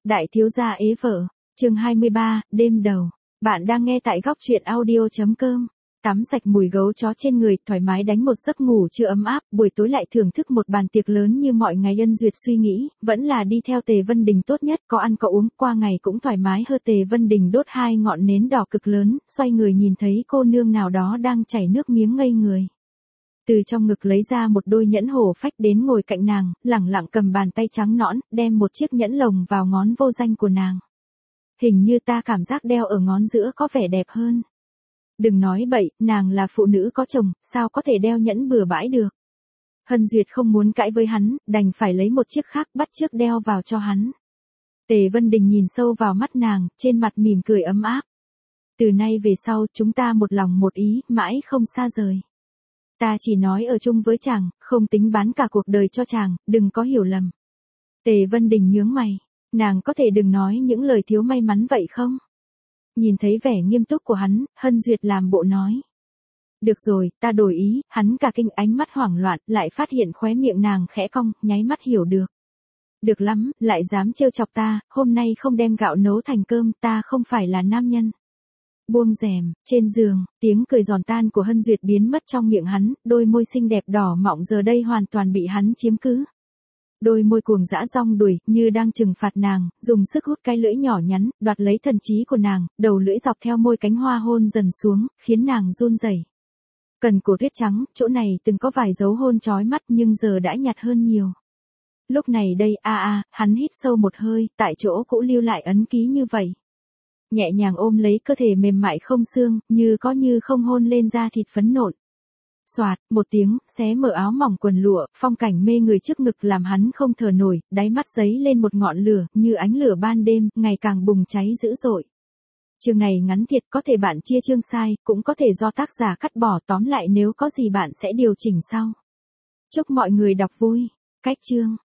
Đại thiếu gia ế vợ, chương 23, đêm đầu. Bạn đang nghe tại góc truyện audio.com. Tắm sạch mùi gấu chó trên người, thoải mái đánh một giấc ngủ chưa ấm áp, buổi tối lại thưởng thức một bàn tiệc lớn như mọi ngày. Ân Duyệt suy nghĩ, vẫn là đi theo Tề Vân Đình tốt nhất, có ăn có uống, qua ngày cũng thoải mái hơn. Tề Vân Đình đốt 2 ngọn nến đỏ cực lớn, xoay người nhìn thấy cô nương nào đó đang chảy nước miếng ngây người. Từ trong ngực lấy ra một đôi nhẫn hổ phách đến ngồi cạnh nàng, lẳng lặng cầm bàn tay trắng nõn, đem một chiếc nhẫn lồng vào ngón vô danh của nàng. Hình như ta cảm giác đeo ở ngón giữa có vẻ đẹp hơn. Đừng nói bậy, nàng là phụ nữ có chồng, sao có thể đeo nhẫn bừa bãi được. Hân Duyệt không muốn cãi với hắn, đành phải lấy một chiếc khác bắt chước đeo vào cho hắn. Tề Vân Đình nhìn sâu vào mắt nàng, trên mặt mỉm cười ấm áp. Từ nay về sau chúng ta một lòng một ý, mãi không xa rời. Ta chỉ nói ở chung với chàng, không tính bán cả cuộc đời cho chàng, đừng có hiểu lầm. Tề Vân Đình nhướng mày, nàng có thể đừng nói những lời thiếu may mắn vậy không? Nhìn thấy vẻ nghiêm túc của hắn, Hân Duyệt làm bộ nói. Được rồi, ta đổi ý, hắn cả kinh, ánh mắt hoảng loạn, lại phát hiện khóe miệng nàng khẽ cong, nháy mắt hiểu được. Được lắm, lại dám trêu chọc ta, hôm nay không đem gạo nấu thành cơm, ta không phải là nam nhân. Buông rèm, trên giường, tiếng cười giòn tan của Hân Duyệt biến mất trong miệng hắn, đôi môi xinh đẹp đỏ mọng giờ đây hoàn toàn bị hắn chiếm cứ. Đôi môi cuồng dã rong đuổi, như đang trừng phạt nàng, dùng sức hút cái lưỡi nhỏ nhắn, đoạt lấy thần trí của nàng, đầu lưỡi dọc theo môi cánh hoa hôn dần xuống, khiến nàng run rẩy. Cần cổ tuyết trắng, chỗ này từng có vài dấu hôn chói mắt nhưng giờ đã nhạt hơn nhiều. Lúc này đây, hắn hít sâu một hơi, tại chỗ cũ lưu lại ấn ký như vậy. Nhẹ nhàng ôm lấy cơ thể mềm mại không xương, như có như không hôn lên da thịt phấn nộn. Soạt, một tiếng, xé mở áo mỏng quần lụa, phong cảnh mê người trước ngực làm hắn không thở nổi, đáy mắt giấy lên một ngọn lửa, như ánh lửa ban đêm, ngày càng bùng cháy dữ dội. Chương này ngắn thiệt, có thể bạn chia chương sai, cũng có thể do tác giả cắt bỏ, tóm lại nếu có gì bạn sẽ điều chỉnh sau. Chúc mọi người đọc vui. Cách chương.